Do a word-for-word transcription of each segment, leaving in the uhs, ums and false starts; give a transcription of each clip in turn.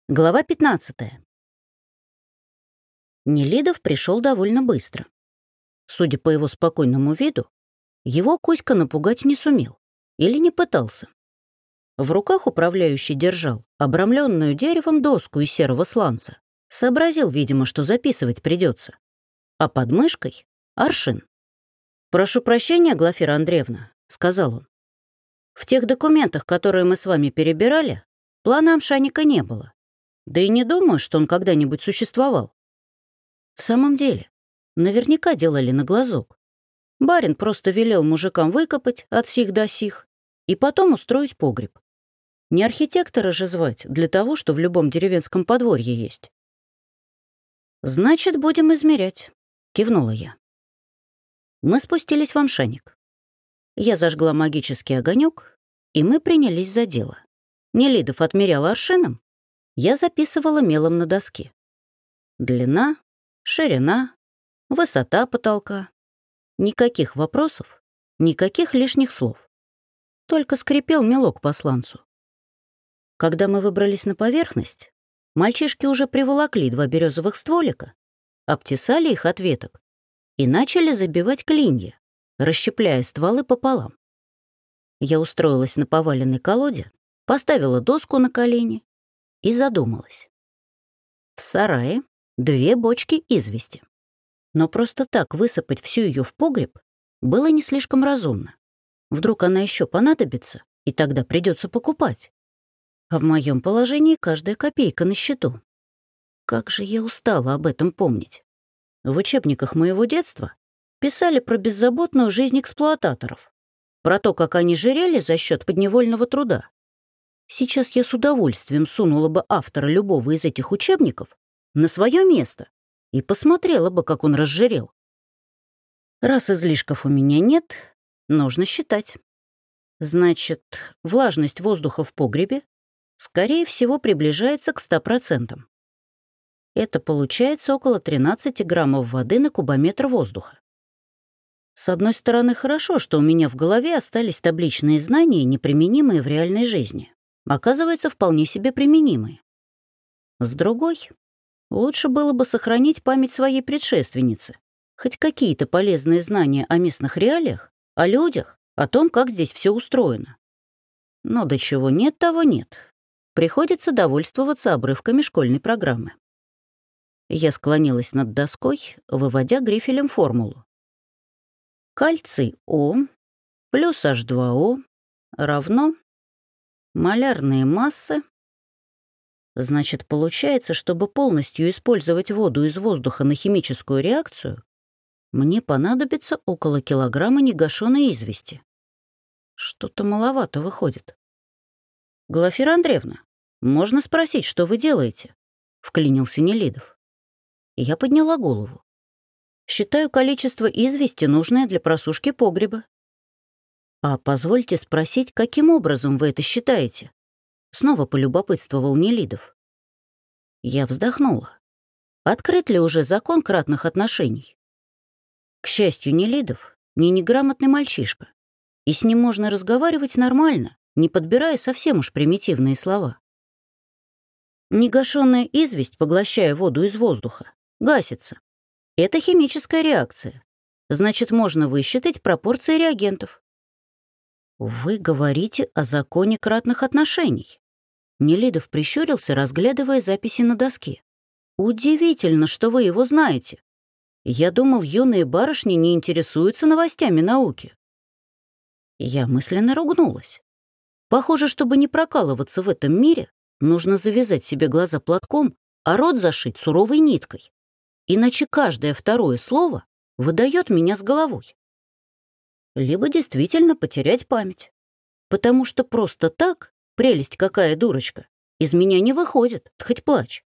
Глава пятнадцатая. Нелидов пришел довольно быстро. Судя по его спокойному виду, его Кузька напугать не сумел или не пытался. В руках управляющий держал обрамленную деревом доску из серого сланца. Сообразил, видимо, что записывать придется. А под мышкой — аршин. «Прошу прощения, Глафира Андреевна», — сказал он. «В тех документах, которые мы с вами перебирали, плана Амшаника не было. Да и не думаю, что он когда-нибудь существовал. В самом деле, наверняка делали на глазок. Барин просто велел мужикам выкопать от сих до сих и потом устроить погреб. Не архитектора же звать для того, что в любом деревенском подворье есть. «Значит, будем измерять», — кивнула я. Мы спустились в Амшаник. Я зажгла магический огонек, и мы принялись за дело. Нелидов отмерял аршином, я записывала мелом на доске. Длина, ширина, высота потолка. Никаких вопросов, никаких лишних слов. Только скрипел мелок по сланцу. Когда мы выбрались на поверхность, мальчишки уже приволокли два березовых стволика, обтесали их от веток и начали забивать клинья, расщепляя стволы пополам. Я устроилась на поваленной колоде, поставила доску на колени и задумалась. В сарае две бочки извести. Но просто так высыпать всю ее в погреб было не слишком разумно. Вдруг она еще понадобится, и тогда придется покупать. А в моем положении каждая копейка на счету. Как же я устала об этом помнить. В учебниках моего детства писали про беззаботную жизнь эксплуататоров, про то, как они жирели за счет подневольного труда. Сейчас я с удовольствием сунула бы автора любого из этих учебников на свое место и посмотрела бы, как он разжирел. Раз излишков у меня нет, нужно считать. Значит, влажность воздуха в погребе, скорее всего, приближается к ста процентам. Это получается около тринадцати граммов воды на кубометр воздуха. С одной стороны, хорошо, что у меня в голове остались табличные знания, неприменимые в реальной жизни. Оказывается, вполне себе применимые. С другой, лучше было бы сохранить память своей предшественницы, хоть какие-то полезные знания о местных реалиях, о людях, о том, как здесь все устроено. Но до чего нет, того нет. Приходится довольствоваться обрывками школьной программы. Я склонилась над доской, выводя грифелем формулу. Кальций О плюс эйч два о равно малярные массы. Значит, получается, чтобы полностью использовать воду из воздуха на химическую реакцию, мне понадобится около килограмма негашенной извести. Что-то маловато выходит. «Глафира Андреевна, можно спросить, что вы делаете?» — вклинился Нелидов. Я подняла голову. «Считаю количество извести, нужное для просушки погреба». «А позвольте спросить, каким образом вы это считаете?» Снова полюбопытствовал Нелидов. Я вздохнула. Открыт ли уже закон кратных отношений? К счастью, Нелидов не неграмотный мальчишка, и с ним можно разговаривать нормально, не подбирая совсем уж примитивные слова. Негашенная известь, поглощая воду из воздуха, гасится. Это химическая реакция. Значит, можно высчитать пропорции реагентов. Вы говорите о законе кратных отношений. Нелидов прищурился, разглядывая записи на доске. Удивительно, что вы его знаете. Я думал, юные барышни не интересуются новостями науки. Я мысленно ругнулась. Похоже, чтобы не прокалываться в этом мире, нужно завязать себе глаза платком, а рот зашить суровой ниткой. Иначе каждое второе слово выдает меня с головой. Либо действительно потерять память. Потому что просто так, прелесть какая дурочка, из меня не выходит, хоть плачь.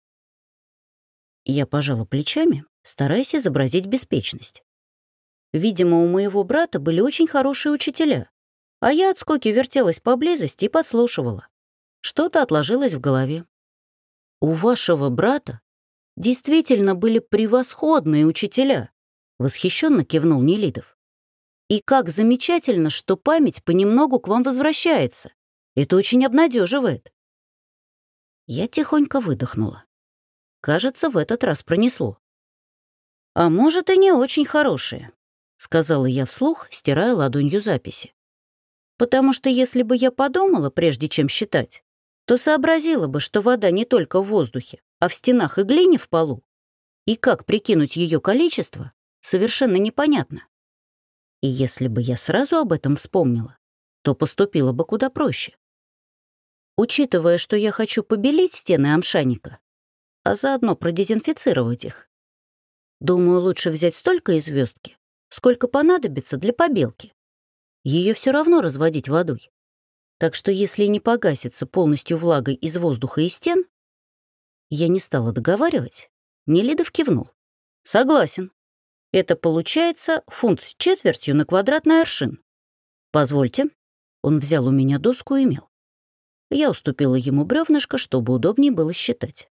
Я пожала плечами, стараясь изобразить беспечность. Видимо, у моего брата были очень хорошие учителя, а я от скуки вертелась поблизости и подслушивала. Что-то отложилось в голове. У вашего брата действительно были превосходные учителя, восхищенно кивнул Нелидов. И как замечательно, что память понемногу к вам возвращается. Это очень обнадеживает. Я тихонько выдохнула. Кажется, в этот раз пронесло. «А может, и не очень хорошие», — сказала я вслух, стирая ладонью записи. «Потому что если бы я подумала, прежде чем считать, то сообразила бы, что вода не только в воздухе, а в стенах и глине в полу. И как прикинуть ее количество, совершенно непонятно. И если бы я сразу об этом вспомнила, то поступила бы куда проще. Учитывая, что я хочу побелить стены амшаника, а заодно продезинфицировать их, думаю, лучше взять столько из звездки, сколько понадобится для побелки. Ее все равно разводить водой. Так что если не погасится полностью влагой из воздуха и стен, я не стала договаривать. Нелидов кивнул. Согласен. Это получается фунт с четвертью на квадратный аршин. Позвольте. Он взял у меня доску и мел. Я уступила ему бревнышко, чтобы удобнее было считать.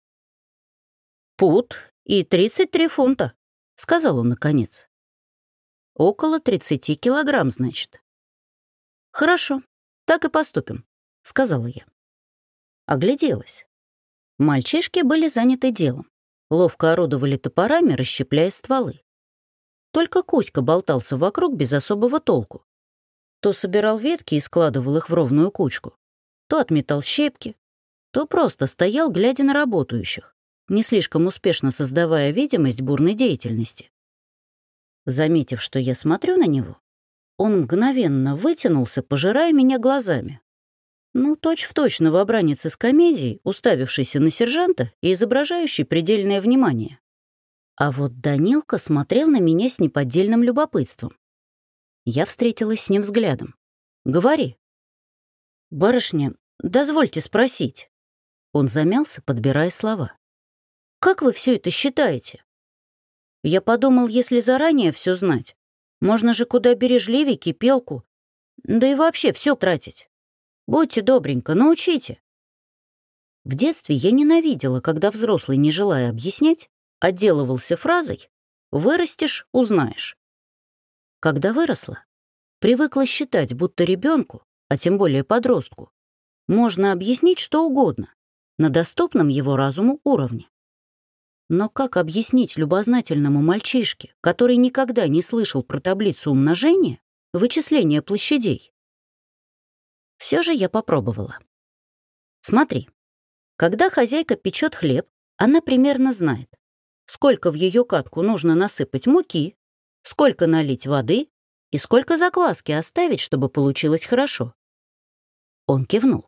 «Пуд и тридцать три фунта», — сказал он наконец. «Около тридцати килограмм, значит». «Хорошо, так и поступим», — сказала я. Огляделась. Мальчишки были заняты делом. Ловко орудовали топорами, расщепляя стволы. Только Кузька болтался вокруг без особого толку. То собирал ветки и складывал их в ровную кучку, то отметал щепки, то просто стоял, глядя на работающих, не слишком успешно создавая видимость бурной деятельности. Заметив, что я смотрю на него, он мгновенно вытянулся, пожирая меня глазами. Ну, точь-в-точь новобранец из комедии, уставившийся на сержанта и изображающий предельное внимание. А вот Данилка смотрел на меня с неподдельным любопытством. Я встретилась с ним взглядом. «Говори». «Барышня, дозвольте спросить». Он замялся, подбирая слова. «Как вы все это считаете?» Я подумал, если заранее все знать, можно же куда бережливее кипелку, да и вообще все тратить. Будьте добренько, научите». В детстве я ненавидела, когда взрослый, не желая объяснять, отделывался фразой «вырастешь — узнаешь». Когда выросла, привыкла считать, будто ребенку, а тем более подростку, можно объяснить что угодно на доступном его разуму уровне. Но как объяснить любознательному мальчишке, который никогда не слышал про таблицу умножения, вычисления площадей? Все же я попробовала. Смотри, когда хозяйка печет хлеб, она примерно знает, сколько в ее катку нужно насыпать муки, сколько налить воды и сколько закваски оставить, чтобы получилось хорошо. Он кивнул.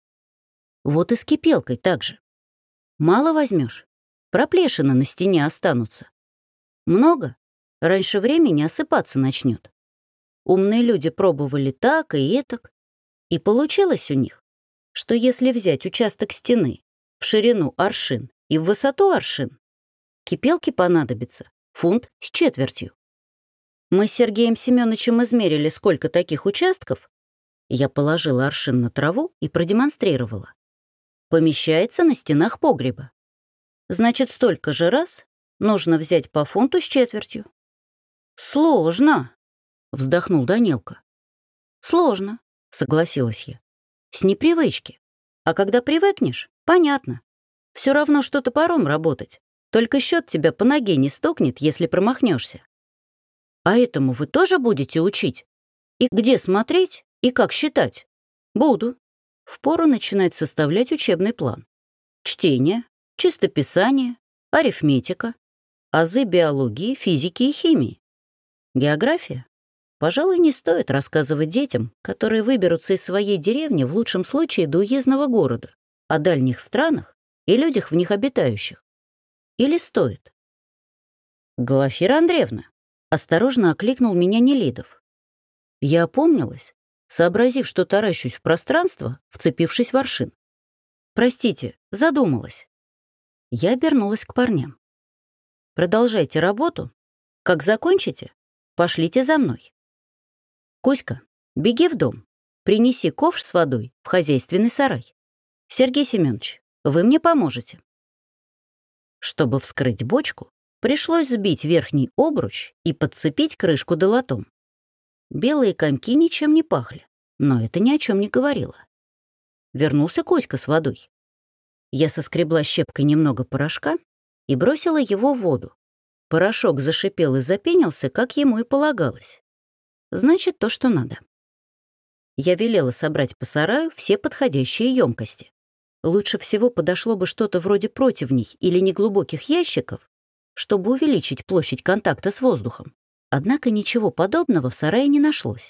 Вот и с кипелкой так же. Мало возьмешь, проплешины на стене останутся. Много, раньше времени осыпаться начнет. Умные люди пробовали так и этак, и получилось у них, что если взять участок стены в ширину аршин и в высоту аршин, кипелке понадобится фунт с четвертью. Мы с Сергеем Семеновичем измерили, сколько таких участков. Я положила аршин на траву и продемонстрировала. Помещается на стенах погреба. Значит, столько же раз нужно взять по фунту с четвертью. «Сложно», — вздохнул Данилка. «Сложно», — согласилась я. «С непривычки. А когда привыкнешь, понятно. Все равно, что топором работать. Только счет тебя по ноге не стукнет, если промахнешься. А этому вы тоже будете учить? И где смотреть, и как считать? Буду. Впору начинать составлять учебный план. Чтение, чистописание, арифметика, азы биологии, физики и химии. География? Пожалуй, не стоит рассказывать детям, которые выберутся из своей деревни в лучшем случае до уездного города, о дальних странах и людях в них обитающих. Или стоит? «Глафира Андреевна», — осторожно окликнул меня Нелидов. Я опомнилась, сообразив, что таращусь в пространство, вцепившись в аршин. «Простите, задумалась». Я обернулась к парням. «Продолжайте работу. Как закончите, пошлите за мной. Кузька, беги в дом, принеси ковш с водой в хозяйственный сарай. Сергей Семенович, вы мне поможете». Чтобы вскрыть бочку, пришлось сбить верхний обруч и подцепить крышку долотом. Белые комки ничем не пахли, но это ни о чем не говорило. Вернулся Кузька с водой. Я соскребла щепкой немного порошка и бросила его в воду. Порошок зашипел и запенился, как ему и полагалось. Значит, то, что надо. Я велела собрать по сараю все подходящие емкости. Лучше всего подошло бы что-то вроде противней или неглубоких ящиков, чтобы увеличить площадь контакта с воздухом. Однако ничего подобного в сарае не нашлось.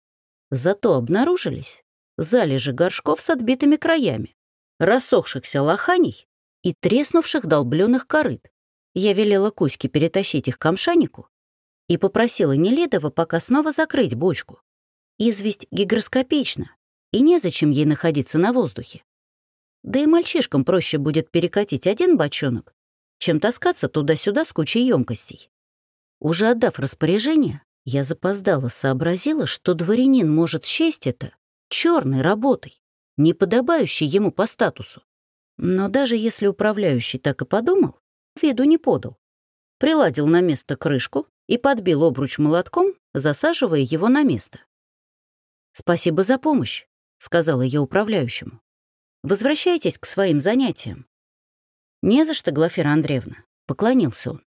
Зато обнаружились залежи горшков с отбитыми краями, рассохшихся лоханей и треснувших долблёных корыт. Я велела Кузьке перетащить их к Амшанику и попросила Нелидова пока снова закрыть бочку. Известь гигроскопична, и незачем ей находиться на воздухе. Да и мальчишкам проще будет перекатить один бочонок, чем таскаться туда-сюда с кучей емкостей. Уже отдав распоряжение, я запоздало сообразила, что дворянин может счесть это черной работой, не подобающей ему по статусу. Но даже если управляющий так и подумал, виду не подал. Приладил на место крышку и подбил обруч молотком, засаживая его на место. «Спасибо за помощь», — сказала я управляющему. «Возвращайтесь к своим занятиям». «Не за что, Глафира Андреевна», — поклонился он.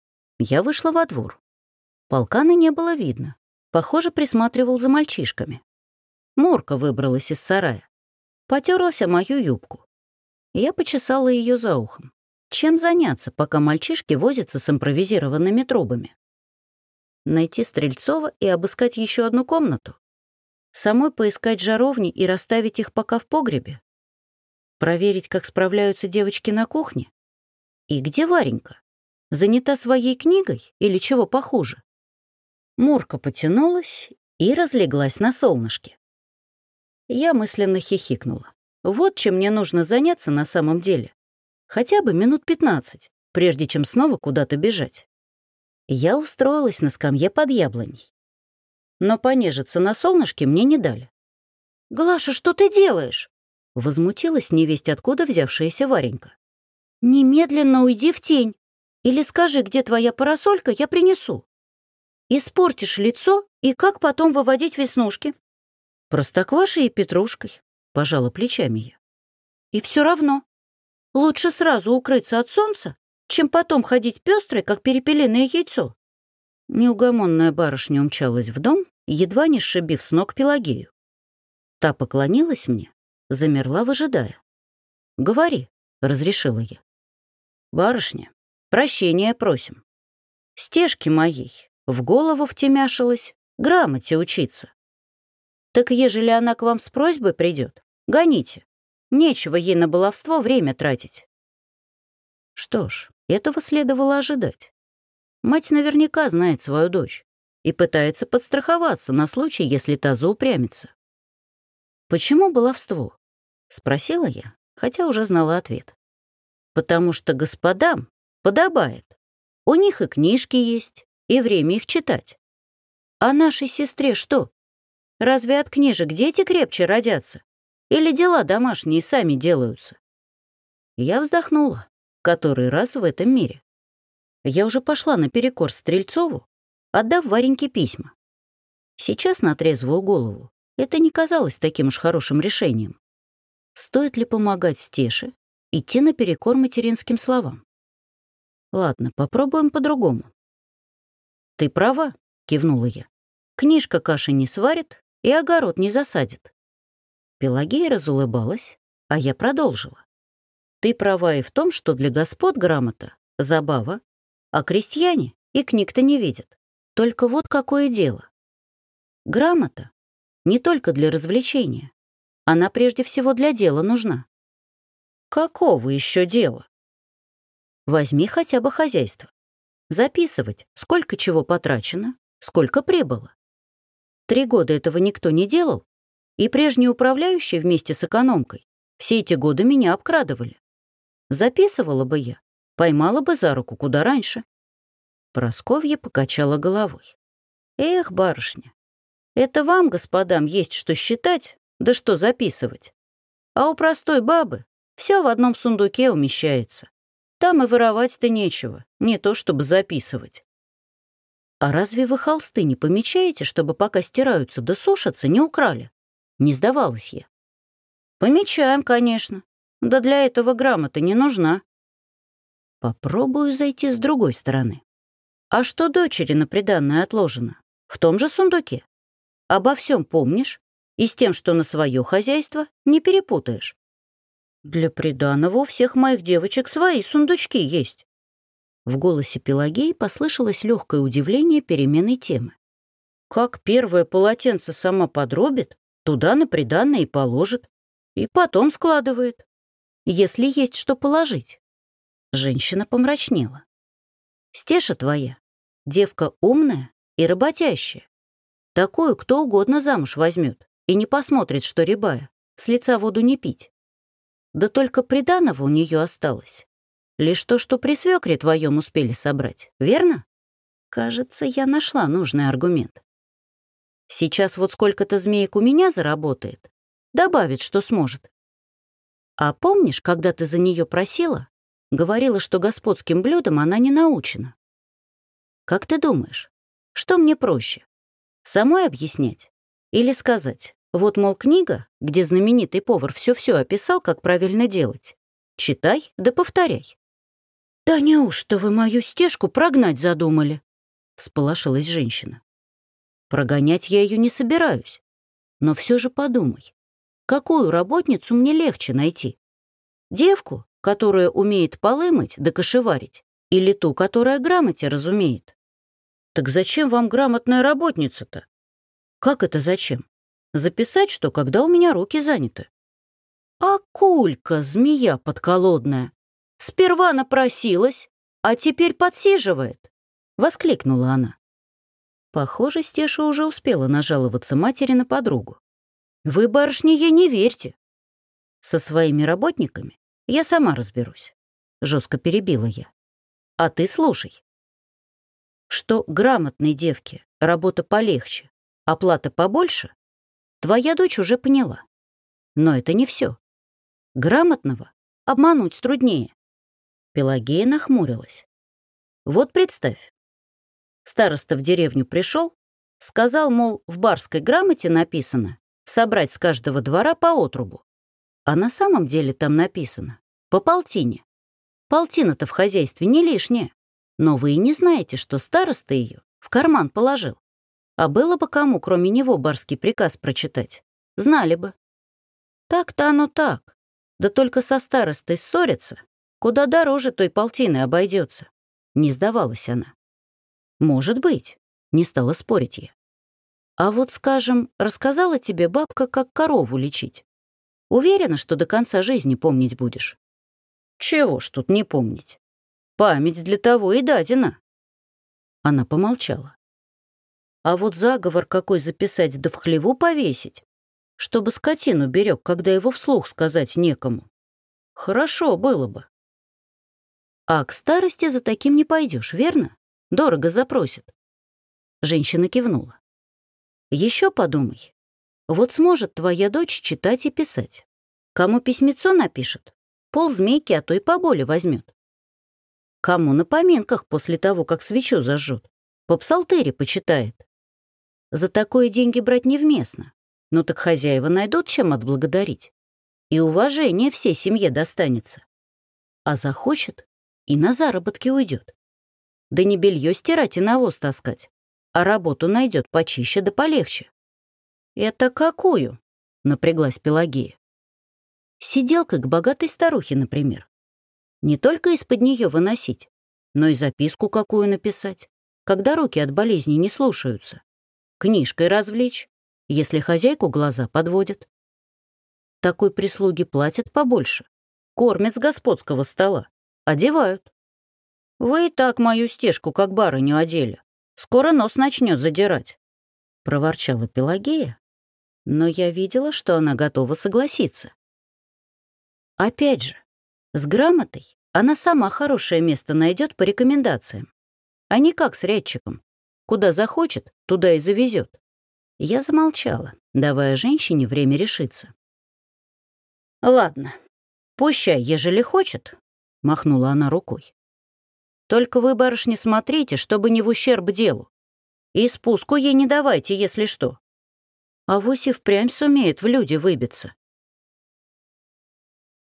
Я вышла во двор. Полкана не было видно. Похоже, присматривал за мальчишками. Мурка выбралась из сарая. Потерлась о мою юбку. Я почесала ее за ухом. Чем заняться, пока мальчишки возятся с импровизированными трубами? Найти Стрельцова и обыскать еще одну комнату? Самой поискать жаровни и расставить их пока в погребе? Проверить, как справляются девочки на кухне? И где Варенька? Занята своей книгой или чего похуже? Мурка потянулась и разлеглась на солнышке. Я мысленно хихикнула. Вот чем мне нужно заняться на самом деле. Хотя бы минут пятнадцать, прежде чем снова куда-то бежать. Я устроилась на скамье под яблоней. Но понежиться на солнышке мне не дали. «Глаша, что ты делаешь?» — возмутилась невесть откуда взявшаяся Варенька. «Немедленно уйди в тень. Или скажи, где твоя парасолька, я принесу. Испортишь лицо, и как потом выводить веснушки?» «Простоквашей и петрушкой», — пожала плечами я. «И все равно. Лучше сразу укрыться от солнца, чем потом ходить пестрой, как перепелиное яйцо». Неугомонная барышня умчалась в дом, едва не сшибив с ног Пелагею. Та поклонилась мне, замерла, выжидая. «Говори», — разрешила я. «Барышня, прощения просим. Стежки моей в голову втемяшилась, грамоте учиться. Так ежели она к вам с просьбой придет, гоните. Нечего ей на баловство время тратить». Что ж, этого следовало ожидать. Мать наверняка знает свою дочь и пытается подстраховаться на случай, если та заупрямится. «Почему баловство?» — спросила я, хотя уже знала ответ. «Потому что господам подобает. У них и книжки есть, и время их читать. А нашей сестре что? Разве от книжек дети крепче родятся? Или дела домашние сами делаются?» Я вздохнула, который раз в этом мире. Я уже пошла наперекор Стрельцову, отдав Вареньке письма. Сейчас на трезвую голову это не казалось таким уж хорошим решением. Стоит ли помогать Стеше, идти наперекор материнским словам? Ладно, попробуем по-другому. «Ты права», — кивнула я. «Книжка каши не сварит и огород не засадит». Пелагея разулыбалась, а я продолжила. «Ты права и в том, что для господ грамота — забава, а крестьяне и книг-то не видят. Только вот какое дело. Грамота не только для развлечения. Она прежде всего для дела нужна». «Какого еще дела?» «Возьми хотя бы хозяйство. Записывать, сколько чего потрачено, сколько прибыло. Три года этого никто не делал, и прежний управляющий вместе с экономкой все эти годы меня обкрадывали. Записывала бы я, поймала бы за руку куда раньше». Просковья покачала головой. «Эх, барышня, это вам, господам, есть что считать, да что записывать. А у простой бабы все в одном сундуке умещается. Там и воровать-то нечего, не то чтобы записывать». «А разве вы холсты не помечаете, чтобы пока стираются да сушатся, не украли?» Не сдавалась я. «Помечаем, конечно. Да для этого грамота не нужна. Попробую зайти с другой стороны. А что дочери на приданное отложено? В том же сундуке. Обо всем помнишь, и с тем, что на свое хозяйство, не перепутаешь. Для приданого у всех моих девочек свои сундучки есть. В голосе Пелагеи послышалось легкое удивление переменной темы. Как первое полотенце сама подробит, туда на приданое и положит, и потом складывает, если есть что положить. Женщина помрачнела. Стеша твоя, девка умная и работящая. Такую кто угодно замуж возьмет и не посмотрит, что рябая, с лица воду не пить. Да только приданого у нее осталось. Лишь то, что при свекре твоем успели собрать, верно? Кажется, я нашла нужный аргумент. Сейчас вот сколько-то змеек у меня заработает, добавит, что сможет. А помнишь, когда ты за нее просила, говорила, что господским блюдам она не научена? Как ты думаешь, что мне проще? Самой объяснять? Или сказать, вот, мол, книга, где знаменитый повар все-все описал, как правильно делать. Читай да повторяй. «Да неужто вы мою стежку прогнать задумали?» — всполошилась женщина. «Прогонять я ее не собираюсь. Но все же подумай, какую работницу мне легче найти? Девку, которая умеет полы мыть да кошеварить, или ту, которая грамоте разумеет? Так зачем вам грамотная работница-то? Как это зачем? Записать, что когда у меня руки заняты? А кулька, змея подколодная, сперва напросилась, а теперь подсиживает, — воскликнула она. Похоже, Стеша уже успела нажаловаться матери на подругу. Вы, барышни, ей не верьте. Со своими работниками я сама разберусь, — жестко перебила я. А ты слушай. Что грамотной девке работа полегче, оплата побольше, твоя дочь уже поняла. Но это не все. Грамотного обмануть труднее. Пелагея нахмурилась. Вот представь. Староста в деревню пришел, сказал, мол, в барской грамоте написано собрать с каждого двора по отрубу. А на самом деле там написано по полтине. Полтина-то в хозяйстве не лишняя. Но вы и не знаете, что староста ее в карман положил. А было бы кому, кроме него, барский приказ прочитать, знали бы. Так-то оно так. Да только со старостой ссориться куда дороже той полтины обойдется. Не сдавалась она. Может быть, не стала спорить я. А вот, скажем, рассказала тебе бабка, как корову лечить. Уверена, что до конца жизни помнить будешь? Чего ж тут не помнить? Память для того и дадена. Она помолчала. А вот заговор какой записать да в хлеву повесить, чтобы скотину берег, когда его вслух сказать некому. Хорошо было бы. А к старости за таким не пойдешь, верно? Дорого запросит. Женщина кивнула. Еще подумай. Вот сможет твоя дочь читать и писать. Кому письмецо напишет, ползмейки, а то и поболе возьмет. Кому на поминках после того, как свечу зажжет, по псалтыре почитает. За такое деньги брать невместно. Ну так хозяева найдут, чем отблагодарить. И уважение всей семье достанется. А захочет, и на заработки уйдет. Да не белье стирать и навоз таскать, а работу найдет почище да полегче. «Это какую?» — напряглась Пелагея. «Сиделкой к богатой старухе, например. Не только из-под нее выносить, но и записку какую написать, когда руки от болезни не слушаются. Книжкой развлечь, если хозяйку глаза подводят. Такой прислуги платят побольше, кормят с господского стола, одевают. Вы и так мою стежку как барыню одели. Скоро нос начнет задирать», — проворчала Пелагея, но я видела, что она готова согласиться. Опять же, с грамотой она сама хорошее место найдет по рекомендациям, а не как с рядчиком. Куда захочет, туда и завезет. Я замолчала, давая женщине время решиться. «Ладно, пущай, ежели хочет», — махнула она рукой. «Только вы, барышни, смотрите, чтобы не в ущерб делу. И спуску ей не давайте, если что. Авось и впрямь сумеет в люди выбиться.